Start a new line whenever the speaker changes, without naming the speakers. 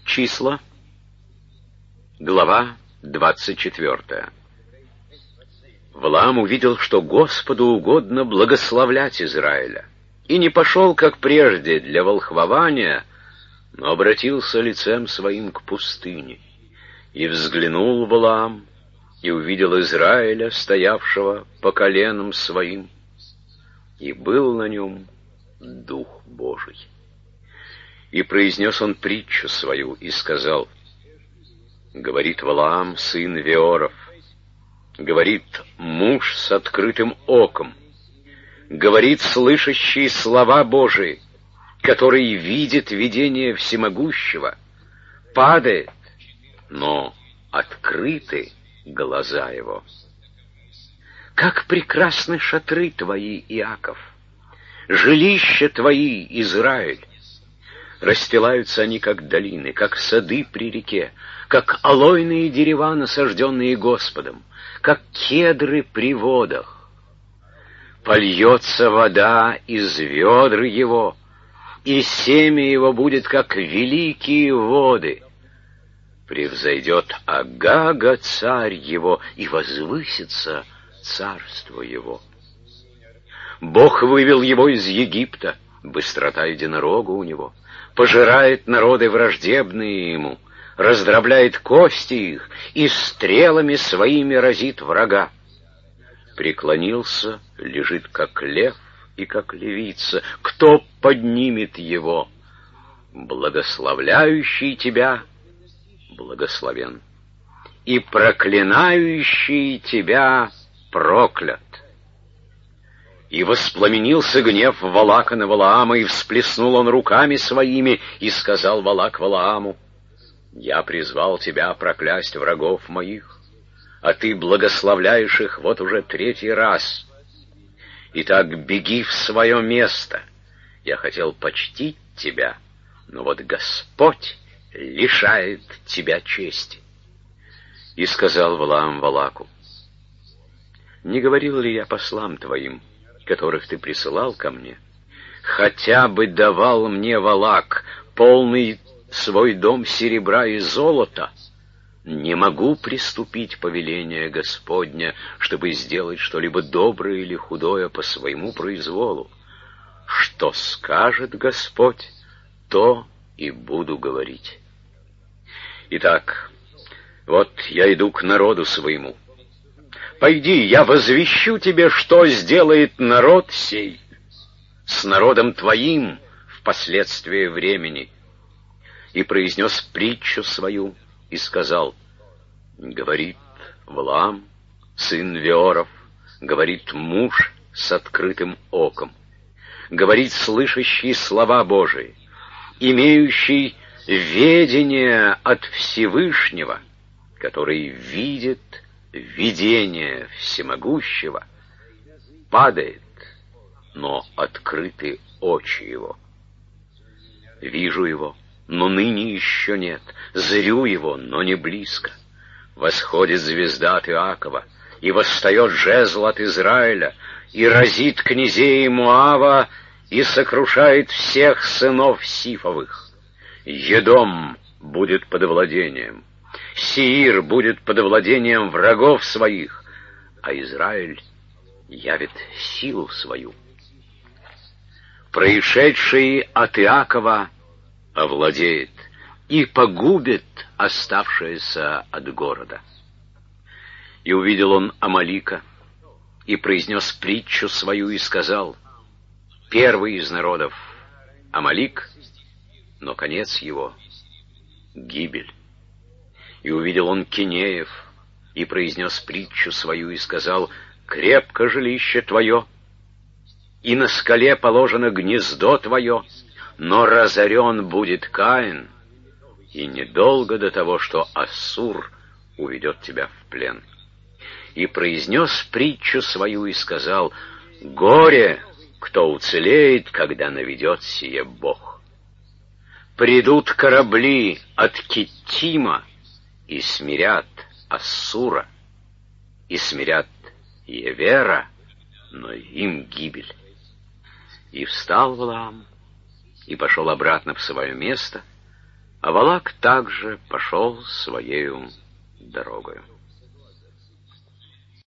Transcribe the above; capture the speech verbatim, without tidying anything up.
Числа, глава двадцать четвертая. Валаам увидел, что Господу угодно благословлять Израиля, и не пошел, как прежде, для волхвования, но обратился лицем своим к пустыне. И взглянул Валаам, и увидел Израиля, стоявшего по коленам своим, и был на нем Дух Божий. И произнес он притчу свою, и сказал: говорит Валаам, сын Веоров, говорит муж с открытым оком, говорит слышащий слова Божии, который видит видение всемогущего, падает, но открыты глаза его. Как прекрасны шатры твои, Иаков, жилища твои, Израиль! Расстилаются они, как долины, как сады при реке, как алойные дерева, насажденные Господом, как кедры при водах. Польется вода из ведр его, и семя его будет, как великие воды. Превзойдет Агага царь его, и возвысится царство его. Бог вывел его из Египта, быстрота единорога у него, пожирает народы враждебные ему, раздробляет кости их и стрелами своими разит врага. Преклонился, лежит как лев и как левица. Кто поднимет его? Благословляющий тебя благословен, и проклинающий тебя проклят. И воспламенился гнев Валака на Валаама, и всплеснул он руками своими, и сказал Валак Валааму: я призвал тебя проклясть врагов моих, а ты благословляешь их вот уже третий раз. Итак, беги в свое место. Я хотел почтить тебя, но вот Господь лишает тебя чести. И сказал Валаам Валаку: не говорил ли я послам твоим, которых ты присылал ко мне, хотя бы давал мне Валак полный свой дом серебра и золота, не могу приступить повеление Господня, чтобы сделать что-либо доброе или худое по своему произволу. Что скажет Господь, то и буду говорить. Итак, вот я иду к народу своему. Пойди, я возвещу тебе, что сделает народ сей с народом твоим впоследствии времени. И произнес притчу свою, и сказал: говорит Валаам, сын Веоров, говорит муж с открытым оком, говорит слышащий слова Божии, имеющий ведение от Всевышнего, который видит видение всемогущего, падает, но открыты очи его. Вижу его, но ныне еще нет, зрю его, но не близко. Восходит звезда от Иакова, и восстает жезл от Израиля, и разит князей Моава, и сокрушает всех сынов Сифовых. Едом будет под владением, Сеир будет под владением врагов своих, а Израиль явит силу свою. Происшедший от Иакова овладеет и погубит оставшееся от города. И увидел он Амалика, и произнес притчу свою, и сказал: первый из народов Амалик, но конец его — гибель. И увидел он Кинеев, и произнес притчу свою, и сказал: крепко жилище твое, и на скале положено гнездо твое, но разорен будет Каин, и недолго до того, что Ассур уведет тебя в плен. И произнес притчу свою, и сказал: горе, кто уцелеет, когда наведет сие Бог. Придут корабли от Киттима, и смирят Ассура, и смирят Евера, но им гибель. И встал Валаам, и пошел обратно в свое место, А Валак также пошел своею дорогою.